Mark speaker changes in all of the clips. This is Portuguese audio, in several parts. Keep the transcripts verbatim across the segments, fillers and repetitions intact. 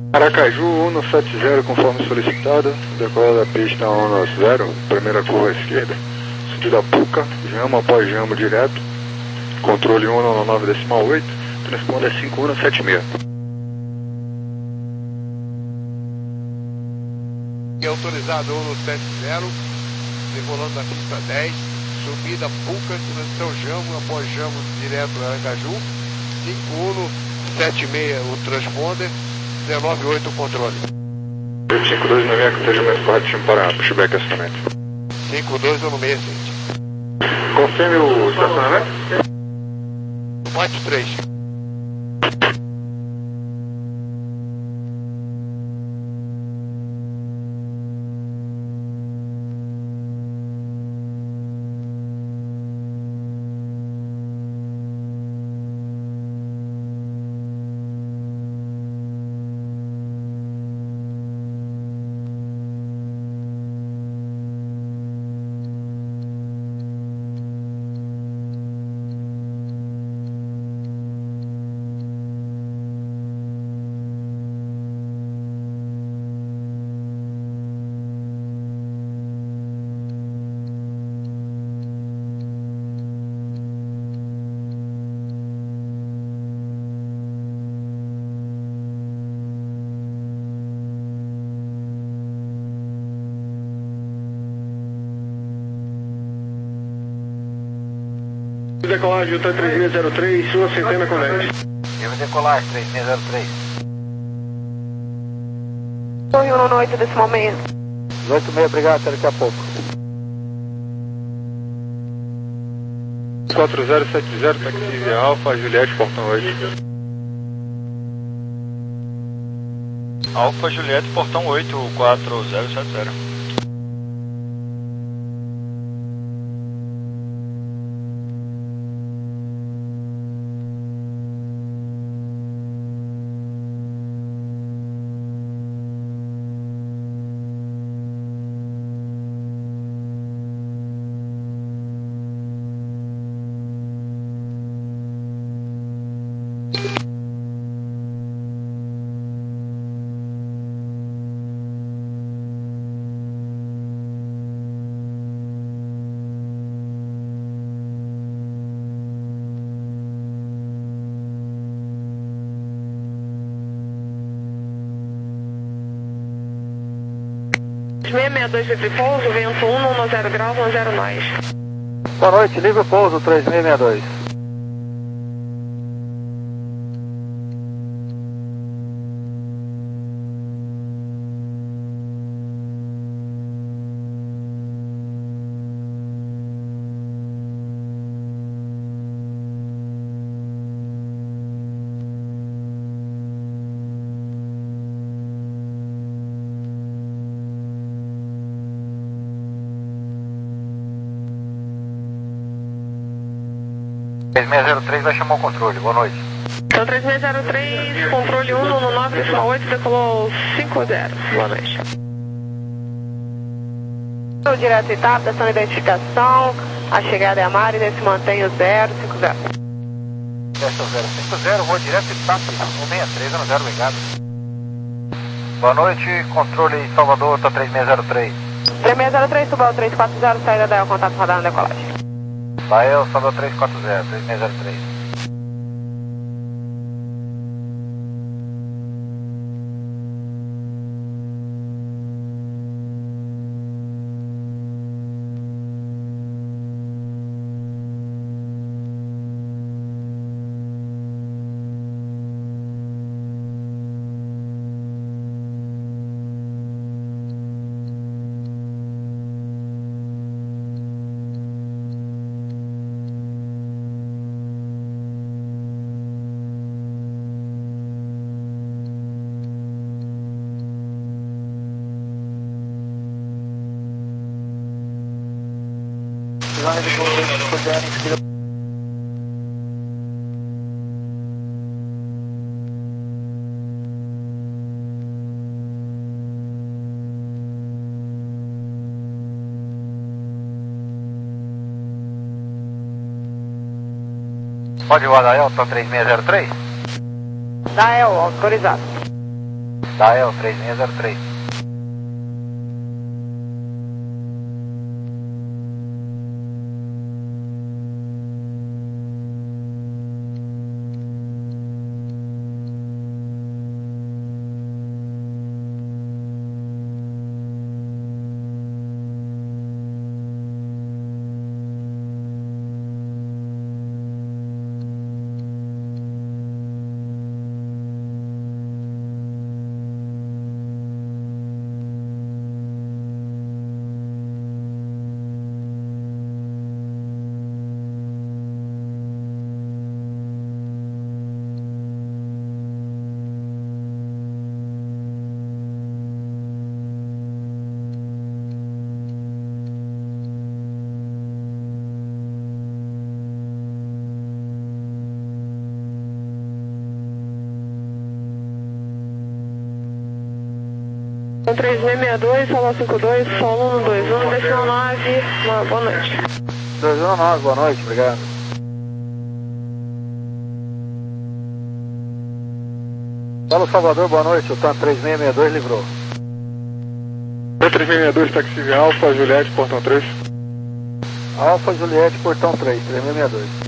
Speaker 1: Aracaju cento e setenta, conforme solicitado, decola da pista cento zero, primeira curva à esquerda, sentido Apuca, jamo após jamo direto, controle cento e noventa e nove decimal oito, transponder cinco cento e setenta e seis.
Speaker 2: E autorizado cento e setenta, decolando da pista dez, subida Puca, transição jamo após jamo direto Aracaju, cinco cento e setenta e seis o transponder, dezenove oito o controle.
Speaker 1: cinco dois nove é cortejamento correto para pushback acionamento.
Speaker 2: cinco dois no meio, gente.
Speaker 1: Confirme o estacionamento.
Speaker 2: Ponte três.
Speaker 1: Decolagem Utah três seis zero três, sua centena com dez.
Speaker 3: Eu vou decolar três seis zero três.
Speaker 4: Torre um oito desse momento.
Speaker 3: oito seis, obrigado, até daqui a pouco.
Speaker 1: quatro zero sete zero, taxi Alfa, Juliette, portão oito.
Speaker 5: Alfa, Juliette, portão oito, quatro zero sete zero.
Speaker 4: seis seis dois, livre pouso, vento um, zero graus, zero nós.
Speaker 3: Boa noite, livre pouso três seis seis dois. três seis zero três vai chamar o controle, boa noite.
Speaker 4: Então três seis zero três, controle um no nove decimal oito, decolou cinco zero, boa noite. O direto Itap, estação de identificação, a chegada é a Mari, se mantém o zero cinco zero.
Speaker 3: zero cinco zero, vou direto Itap, um seis três zero zero, obrigado. Boa noite, controle Salvador, tá três seis zero três.
Speaker 4: três seis zero três, Tubal três quatro zero, saída da contato radar na decolagem.
Speaker 3: Vai, eu Salvador três quatro zero, três seis zero três. Pode voar da Elton três seis zero três?
Speaker 4: Da El, autorizado.
Speaker 3: Da E L três seis zero três.
Speaker 4: três seis seis dois, solo cinco dois, solo um dois um, decimal nove, uma boa noite.
Speaker 3: dois um nove, boa noite, obrigado. Solo Salvador, boa noite, o TAM três seis seis dois livrou.
Speaker 1: três seis seis dois, taxi Alfa, Juliette, portão três.
Speaker 3: Alfa, Juliette, portão três, três seis seis dois.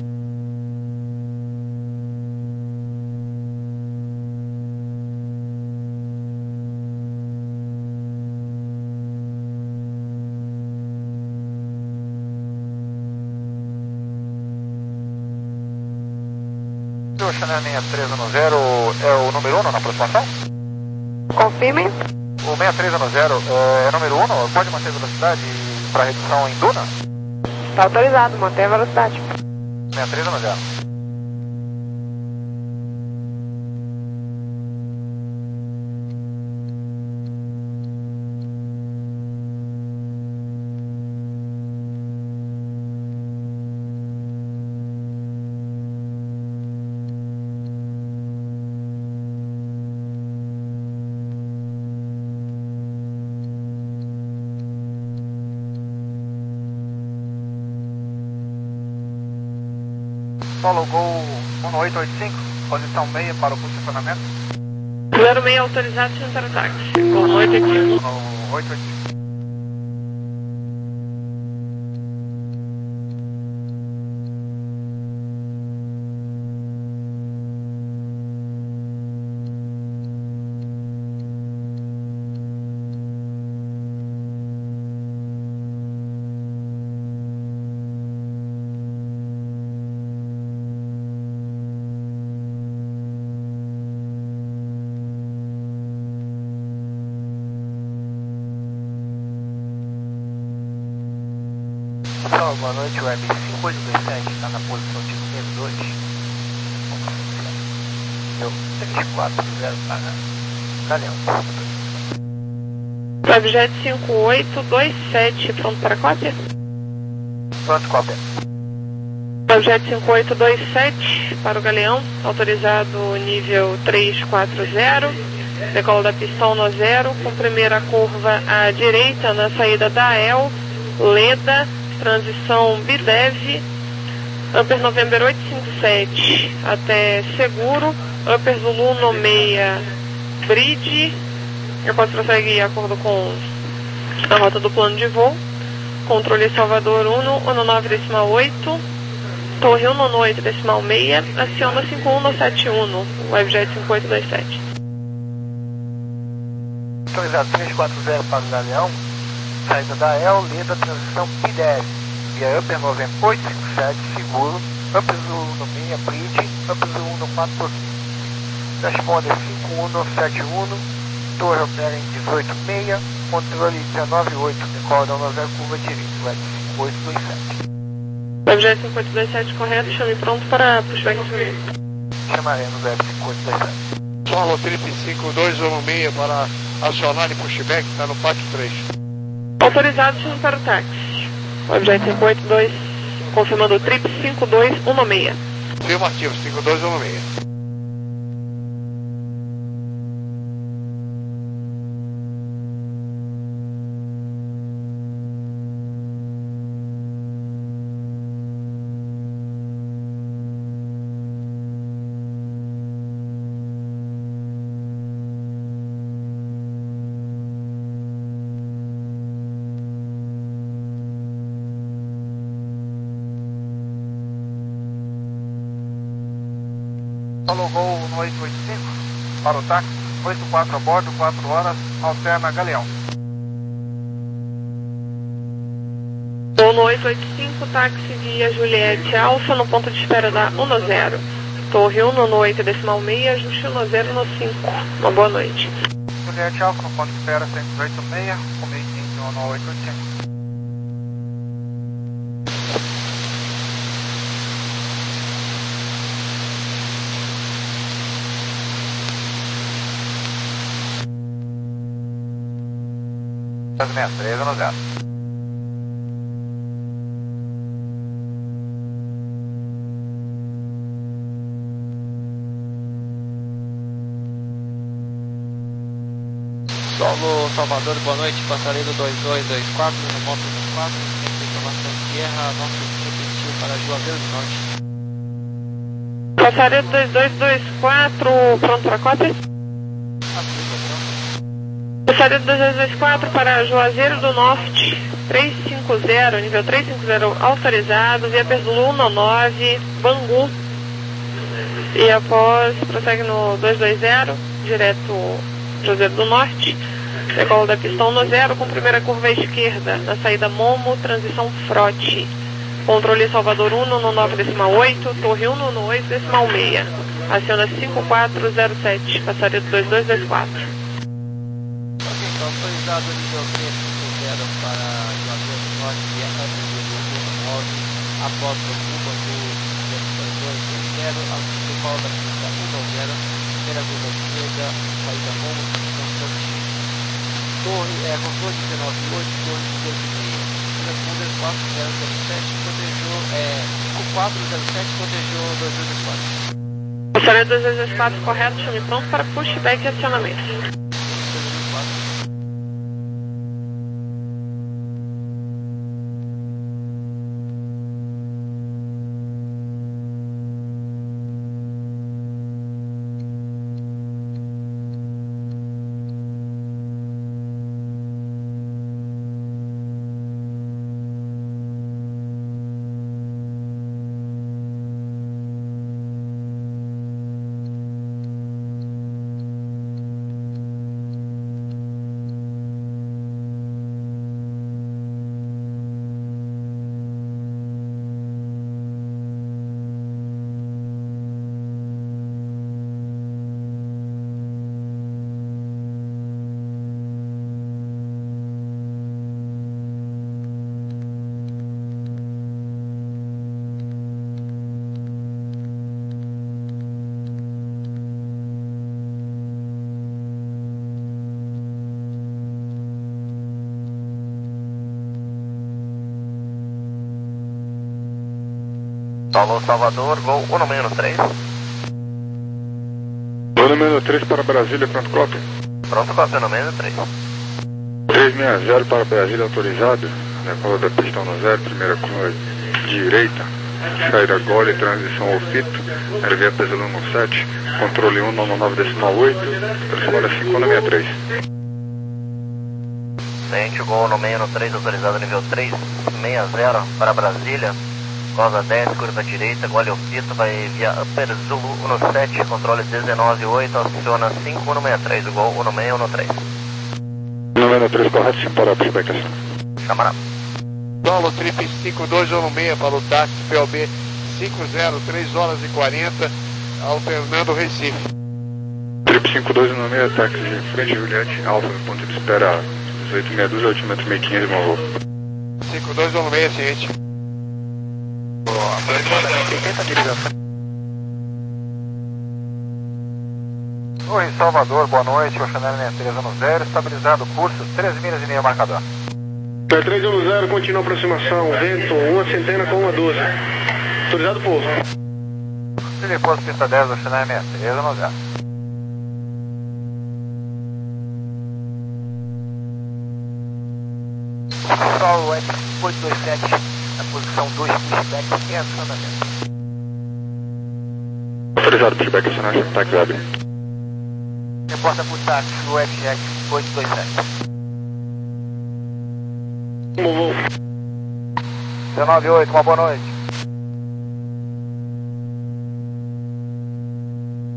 Speaker 3: O Chanel três um zero é o número um na aproximação?
Speaker 4: Confirme.
Speaker 3: O seis três um zero é, é número um, pode manter a velocidade para redução em duna?
Speaker 4: Está autorizado, mantém a velocidade.
Speaker 3: seis três um zero. Solo Gol um oito oito cinco, posição meia para o posicionamento.
Speaker 4: zero seis autorizado, sentar o táxi. um oito oito cinco.
Speaker 3: um oito oito cinco. Pessoal, boa noite, Web cinco oito dois sete está na posição de número dois. Meu três quatro zero para Galeão.
Speaker 4: Webjet cinco oito dois sete, pronto para cópia?
Speaker 3: Pronto, cópia.
Speaker 4: Webjet cinco oito dois sete para o Galeão, autorizado nível três quatro zero, decola da pista no zero, com primeira curva à direita na saída da E L, Leda, transição Bidev, Upper November oito cinco sete até Seguro, Upper Zulu no meia Bridge, eu posso prosseguir de acordo com a rota do plano de voo, controle Salvador um no nove decimal oito, Torre um no oito decimal seis, aciona cinco um no sete um, Webjet cinco oito dois sete.
Speaker 3: Autorizado três quatro zero para o Galeão, saída da E L, Leda, transição Bidev, via Upper November oito cinco sete, seguro, Upper Zulu no meia Bridge, Upper Zulu no quatro por cento. Responder cinco um no sete um, Torre opera em dezoito seis, controle dezenove oito, decola da zero curva direita, Web cinco oito dois sete.
Speaker 4: Webjet cinco oito dois sete correto, chame pronto para pushback em civil.
Speaker 3: Chamaremos Web cinco oito dois sete.
Speaker 2: Solo Trip cinco dois um seis para acionar e pushback, está no pátio três.
Speaker 4: Autorizado, chame para o táxi. Webjet cinco oito dois, confirmando o trip cinco dois um seis.
Speaker 2: Afirmativo, cinco dois um seis.
Speaker 3: Solo Gol no oito oito cinco, para o táxi, oito quatro a bordo, quatro horas, alterna Galeão.
Speaker 4: Gol no oito oito cinco, táxi via Juliette Alfa, no ponto de espera da um zero. Torre um no oito decimal meia, ajuste um zero no cinco. Uma boa noite.
Speaker 3: Juliette Alfa, no ponto de espera cento e oito seis, comigo no oito oito cinco. sessenta e três no zero.
Speaker 6: Solo Salvador, boa noite, passaredo dois dois dois quatro, remoto dois quatro, centro de informação Sierra, nosso repetiu para Juazeiro do Norte.
Speaker 4: Passaredo dois dois dois quatro, pronto para cópia? Passaredo dois dois dois quatro para Juazeiro do Norte, trezentos e cinquenta, nível trezentos e cinquenta autorizado, via Perzulu um nove, Bangu. E após, prossegue no duzentos e vinte, direto Juazeiro do Norte, decola da pista um zero, com primeira curva à esquerda, na saída Momo, transição Frote. Controle Salvador um no nove decimal oito, Torre um no oito decimal seis. Aciona cinco quatro zero sete, passaredo dois dois dois quatro.
Speaker 6: Autorizado nível trezentos e cinquenta para Juazeiro do Norte, via Ampliação um nove, após o Cuba do dois dois zero, decola da pista um zero, primeira curva à esquerda, saída Momo, transição Frote. Torre, é, controle dezenove oito, torre dezoito seis. Transponder quatro zero zero sete, protejou, é, cinco quatro zero sete, protejou dois dois dois quatro.
Speaker 4: Passaredo dois dois dois quatro correto, chame pronto para pushback e acionamento.
Speaker 3: Solo Salvador, Gol um menos três.
Speaker 1: um menos três para Brasília, pronto cópia.
Speaker 3: Pronto cópia, um menos três.
Speaker 1: trezentos e sessenta para Brasília autorizado, decola da pista um zero, primeira curva direita, saída Gole, transição Ofito, R V Perzulu um sete, controle um no nove decimal oito, transformada cinco no sessenta e três.
Speaker 3: Sente o Gol um menos três, autorizado nível três sessenta para Brasília. Cosa dez, curva direita, Gole Ofito, vai via Upper Zulu um sete, controle dezenove oito, aciona cinco um sessenta e três, o Gol um seis um três.
Speaker 1: um menos três correto, sim, para a pushback ação.
Speaker 3: Camarada.
Speaker 2: Solo Trip cinco dois um seis para o táxi P O B cinco zero, três horas e quarenta, alternando Recife.
Speaker 1: Trip cinco dois um seis, táxi de frente Juliette, Alfa, no ponto de espera dezoito sessenta e dois, altimento meio quinhentos, meu avô.
Speaker 2: cinco dois um seis, ciente.
Speaker 3: Oi, Salvador, boa noite, o Chanel sessenta e três um zero, estabilizado curso, treze milhas e meia marcador.
Speaker 7: P três um zero, contínua aproximação, vento, uma centena com uma doze. Autorizado pouso.
Speaker 3: Depois pista dez do Chanel sessenta e três um zero. Sol oito dois sete, na posição dois, pushback e acionamento.
Speaker 1: Autorizado, pushback acionamento, táxi abre.
Speaker 3: Reporta por táxi no F X oito dois sete. dezenove oito, uma boa noite.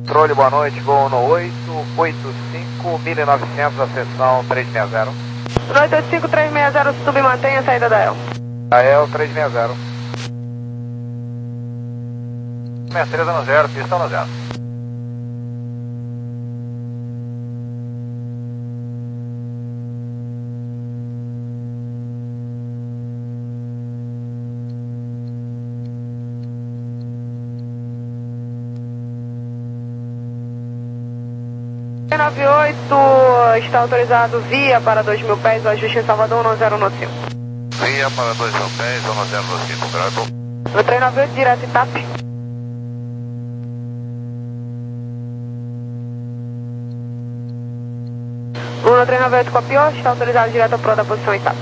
Speaker 3: Controle, boa noite, voo no oito oito cinco, mil e novecentos, acessão três seis zero.
Speaker 4: oito oito cinco, três seis zero, submantém a saída da E L.
Speaker 3: A E L três seis zero. sessenta e três no zero, pista no zero.
Speaker 4: nove oito está autorizado via para dois mil pés, o ajuste em Salvador, um zero no cinco.
Speaker 3: Via para dois mil pés, um zero no cinco, grado.
Speaker 4: No três nove oito, direto Itap. um no três nove oito copiou, está autorizado direto ao Pro da posição Itap.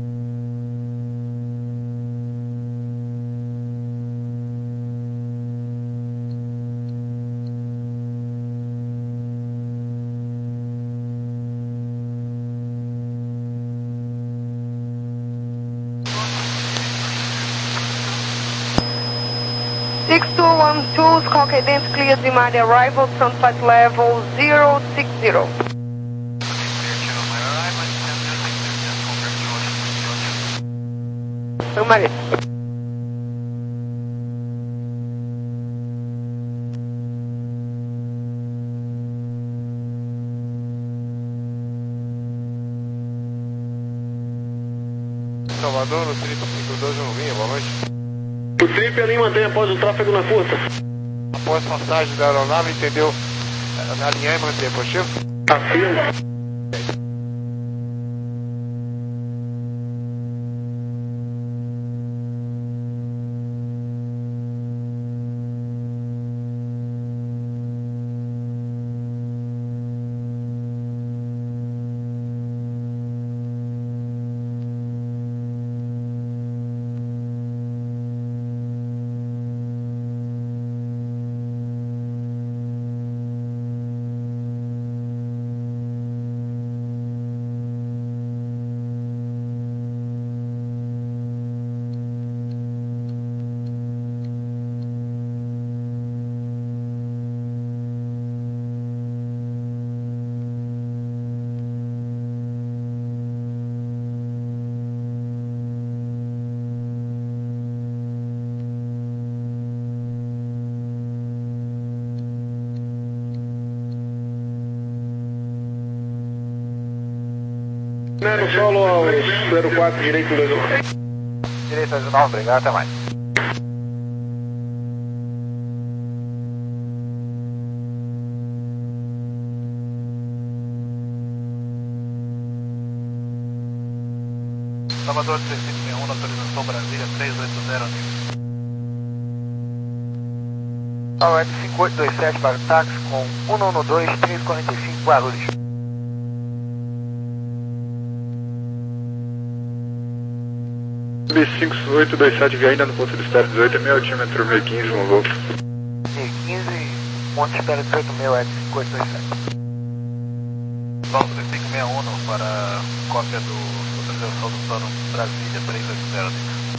Speaker 4: six two one two, Squawk Ident, clear Zimari arrival, sunset level zero six zero. Zimari.
Speaker 2: Salvador, no trinta e cinco doze, não vinha, boa noite.
Speaker 7: O trip ali mantém após o tráfego na curta.
Speaker 2: Após passagem da aeronave, entendeu? Alinhar e manter, positivo?
Speaker 7: Afirma. No solo ao zero quatro, direito dois um.
Speaker 3: Direito dois um, obrigado, até mais. Salvador três cinco seis um, autorização Brasília três oito zero. A web cinco oito dois sete para o táxi com um um dois, três quatro cinco Guarulhos.
Speaker 1: cinco oito dois sete, via ainda no ponto de espera dezoito, meio altímetro meio quinze, um voo.
Speaker 3: meio quinze, ponto de espera dezoito mil, web cinco oito dois sete. Vamos três cinco seis um para cópia do autorização do plano Brasília três oito zero.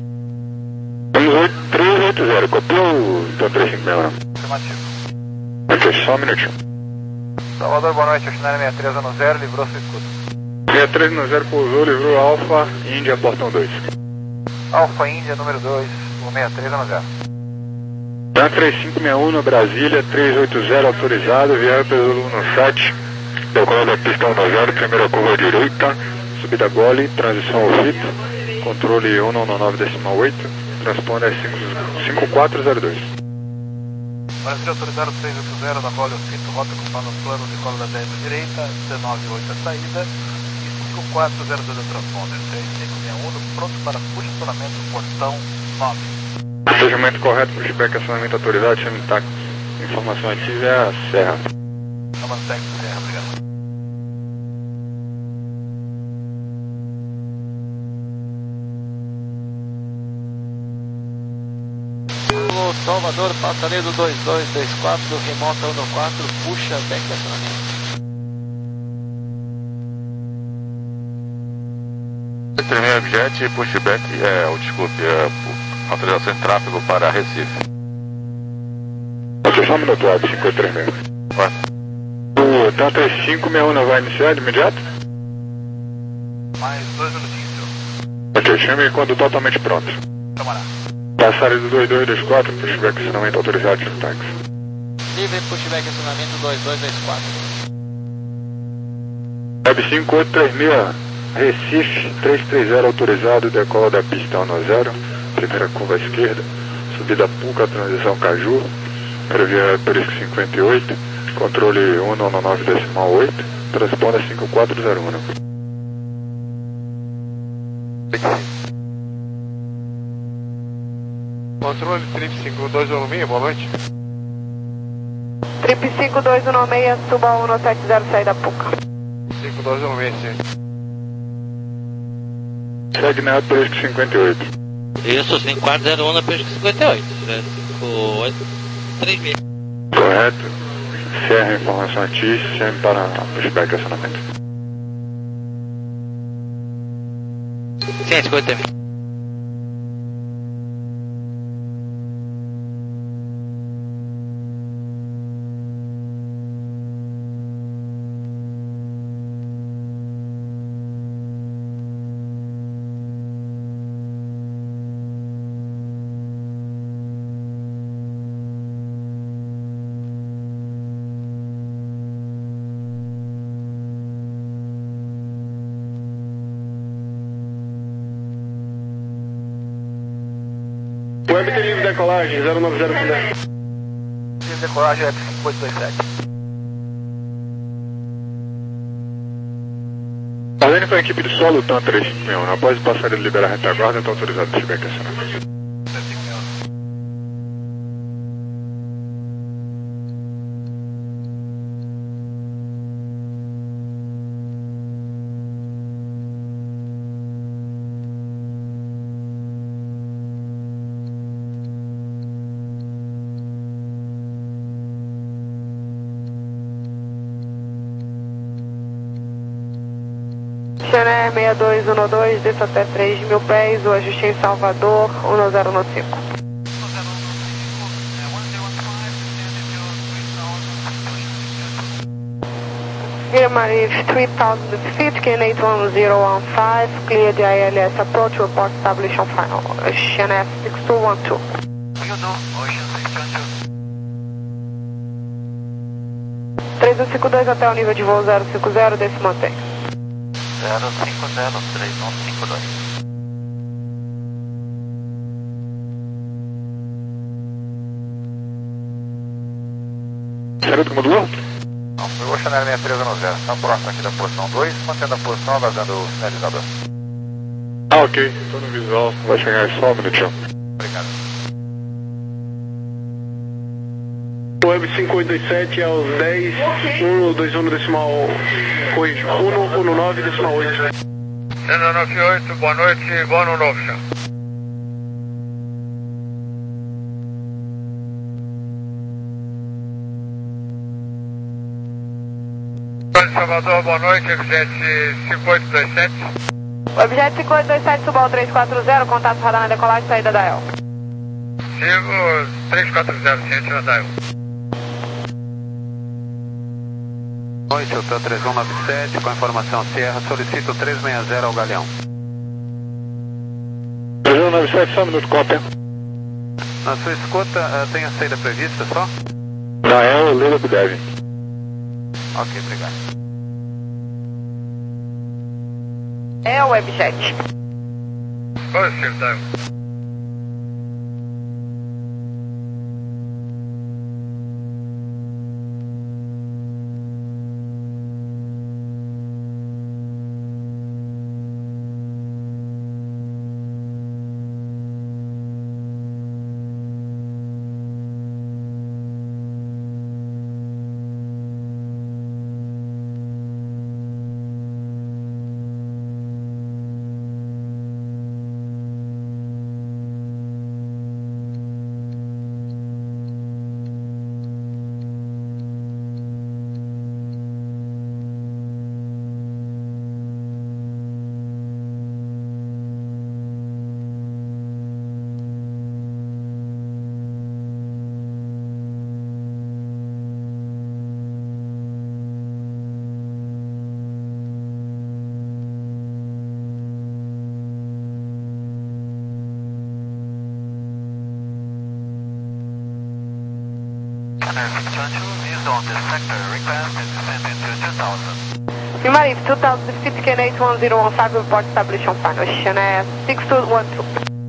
Speaker 1: três oito zero, copiou então três cinco seis um.
Speaker 3: Afirmativo.
Speaker 1: Ok, só um minutinho.
Speaker 3: Salvador, boa noite, oceanário sessenta e três no zero, livrou sua escuta.
Speaker 1: sessenta e três no zero, pousou, livrou Alfa, Índia, portão dois.
Speaker 3: Alfa Índia, número dois, o sessenta e três no zero.
Speaker 1: Dan três cinco seis um no Brasília, três oito zero autorizado, viagem pelo um sete, decolar da pista um zero, primeira curva direita, subida gole, transição ao V I P, controle um nove decimal oito, transponder é cinco quatro zero dois.
Speaker 3: Brasília autorizado três oito zero, da gole ao V I P, rota ocupando o plano de cola da dez à direita, dezenove oito a saída, e cinco quatro zero dois a transponder, três cinco seis um, pronto para posicionamento portão nove.
Speaker 1: Procedimento correto, pushback, acionamento autorizado, chama intacto. Informação ativa é a Serra.
Speaker 3: Chama Serra, obrigado.
Speaker 6: O Salvador, Passaredo dois dois dois quatro, remonta um quatro, puxa back acionamento.
Speaker 8: Terminei objeto e pushback, é, oh, desculpe, é, autorização de tráfego para Recife.
Speaker 1: Você chama no cinco três seis. O T A três cinco seis um vai iniciar de imediato?
Speaker 3: Mais dois minutinhos, senhor.
Speaker 1: Ok, chame quando totalmente pronto.
Speaker 3: Toma lá.
Speaker 1: Passar do dois dois dois quatro, pushback acionamento autorizado de táxi.
Speaker 6: Livre pushback acionamento dois dois dois quatro.
Speaker 1: Web cinco oito três seis, Recife três três zero autorizado, decola da pista um zero, primeira curva à esquerda, subida Puca, transição Caju, aerovia Perisco cinquenta e oito, controle cento e nove decimal oito, transponda cinco quatro zero um.
Speaker 2: Controle trip cinco dois um seis, boa noite.
Speaker 4: Trip cinco dois um seis, suba um sete zero, saída Puca.
Speaker 2: cinco dois um seis, sim.
Speaker 1: Segue na Perisco cinquenta e oito.
Speaker 9: Isso, cinco quatro zero um na Perisco cinquenta e oito. cinco oito três seis.
Speaker 1: Correto. Serra informação T, chame para pushback acionamento.
Speaker 9: Sim, cinquenta e oito.
Speaker 7: Web tem livre decolagem, zero nove zero Quebec.
Speaker 3: Livre decolagem Web cinco oito dois sete.
Speaker 1: Ordem para a equipe de solo, T A três cinco seis um. Após passar e liberar a retaguarda, está autorizado o pushback acionamento.
Speaker 4: Xané seis dois um dois, desça até três mil pés, o ajuste em Salvador, um zero um cinco. Guilherme, three thousand feet, K N eight one zero one five, clear the I L S approach, report established on final. Xané six two one two. três um cinco dois até o nível de voo zero cinco zero, desse mantém.
Speaker 3: zero cinco zero três um cinco dois.
Speaker 1: Sério, do modulou?
Speaker 3: Não, foi o Chanel seis três um zero. Está próximo aqui da posição dois, mantendo a posição, vazando o sinalizador.
Speaker 1: Ah, ok. Estou no visual. Vai chegar só um minutinho.
Speaker 3: Obrigado.
Speaker 7: Web cinco oito dois sete aos dez, um dois um decimal, corrijo, um um nove decimal oito.
Speaker 2: zero nove oito, boa noite, boa no novo, senhor. Salvador, boa noite, Jet cinco oito dois sete.
Speaker 4: Objeto cinco oito dois sete, suba ao três quatro zero, contato radar na decolagem, saída da E L.
Speaker 2: Sigo três quatro zero, ciente na D A I L.
Speaker 3: Boa noite, eu estou três um nove sete, com a informação Sierra, solicito três seis zero ao Galeão.
Speaker 1: três um nove sete, só um minuto, cópia.
Speaker 3: Na sua escuta, uh, tem a saída prevista só?
Speaker 1: Na E L, Lila Budeve.
Speaker 3: Ok, obrigado.
Speaker 4: É o Webjet.
Speaker 2: Oi, senhor D A I L.
Speaker 4: Humari, two thousand feet, K N eight one zero one five, report established on final. Chennai six two one two.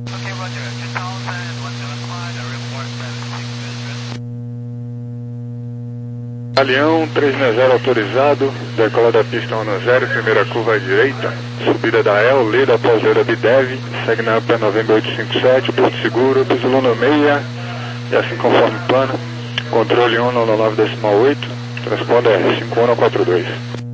Speaker 1: Galeão três seis zero autorizado, decola da pista um zero, primeira curva à direita, subida da El, lida após a Bidev, segue na P November oito cinco sete, Porto Seguro, piso Luna seis, e assim conforme plano, controle um nove nove decimal oito, transponder cinco um quatro dois.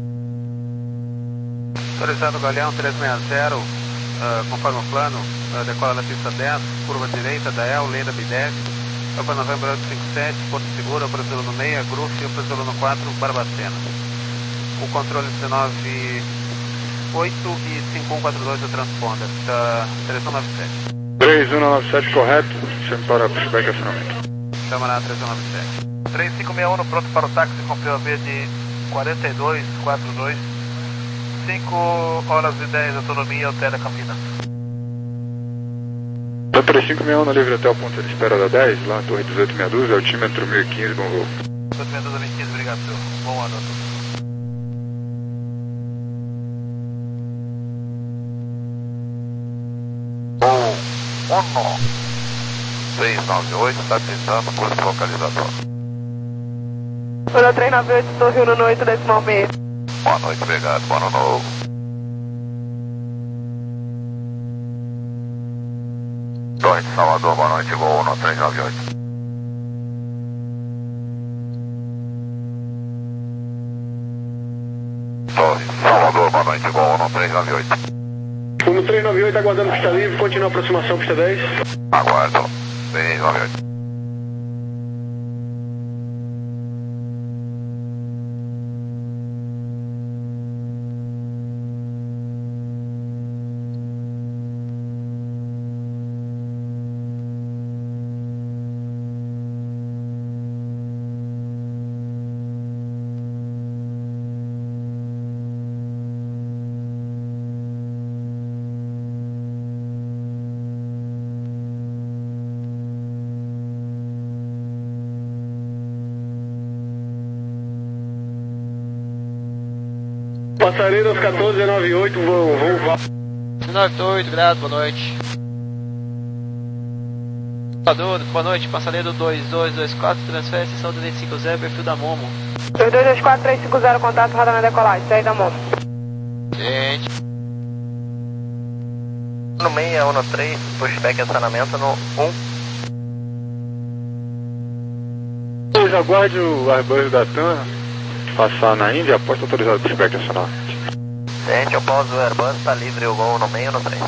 Speaker 2: Autorizado Galeão três seis zero, uh, conforme o plano, uh, decola da pista dez, curva direita da El, lida Bidev, Opa November oito cinco sete, Porto Seguro, Brasil no seis, Gruf, Brasil no quatro, Barbacena. O controle dezenove oito e cinco um quatro dois do transponder, da três um nove sete.
Speaker 1: três um nove sete correto, chame para pushback e acionamento.
Speaker 2: Chama na três um nove sete.
Speaker 3: três cinco seis um pronto para o táxi com P O V de quarenta e dois quatro dois. cinco horas e dez, autonomia, altera Campinas.
Speaker 1: Da três cinco seis um na livre até o ponto de espera da dez, lá na torre dezoito sessenta e dois, altímetro mil e quinze, bom voo.
Speaker 3: dezoito sessenta e dois, mil e quinze, obrigado, senhor. Bom ano a todos.
Speaker 10: Uno três nove oito, está tentando curso localizador.
Speaker 4: Uno três nove oito, torre Uno oito decimal seis.
Speaker 10: Boa noite, obrigado, bom ano novo. Torre de Salvador, boa noite, voo Uno três nove oito. Torre de Salvador, boa noite, voo Uno três nove oito.
Speaker 7: Uno três nove oito, aguardando pista livre, continua a aproximação, pista dez.
Speaker 10: Aguardo, três nove oito.
Speaker 7: Passaredo aos quatorze noventa e oito, voo, voo.
Speaker 6: noventa e oito, grado, boa noite. Salvador, boa noite, passaredo dois dois dois quatro, transfere, seção trezentos e cinquenta, perfil da Momo.
Speaker 4: dois dois dois quatro três cinco zero, contato, roda na decolagem, saída da Momo.
Speaker 6: Gente.
Speaker 3: No seis, Uno três, pushback acionamento no um.
Speaker 1: Pois aguarde o Airbus da TAM passar na Índia, após autorizado pushback e acionamento.
Speaker 3: Gente, eu pouso o Airbus, está livre o gol no meio no três.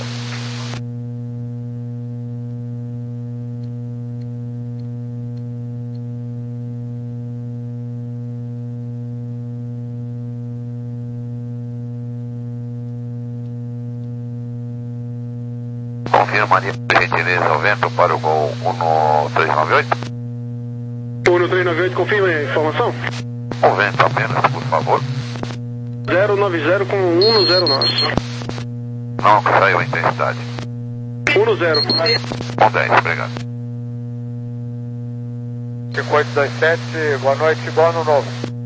Speaker 10: Confirmaria, por gentileza, o vento para o gol Uno três nove oito.
Speaker 7: Uno três nove oito, confirma a informação.
Speaker 10: O vento apenas, por favor.
Speaker 7: zero nove zero com um zero nove.
Speaker 10: Não, que saiu a intensidade.
Speaker 7: um zero.
Speaker 10: um dez, obrigado.
Speaker 2: cinco oito dois sete, boa noite, bom ano novo.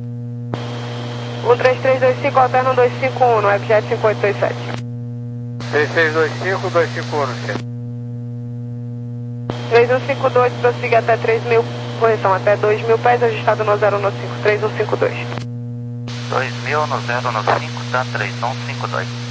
Speaker 4: um três três dois cinco, alterno dois cinco um, no Webjet cinco oito dois sete.
Speaker 2: três seis dois cinco, dois cinco um,
Speaker 4: três um cinco dois, prossiga até três mil, correção, até dois mil pés, ajustado no zero um cinco, três um cinco dois.
Speaker 3: dois mil no zero um cinco, tá três um cinco dois.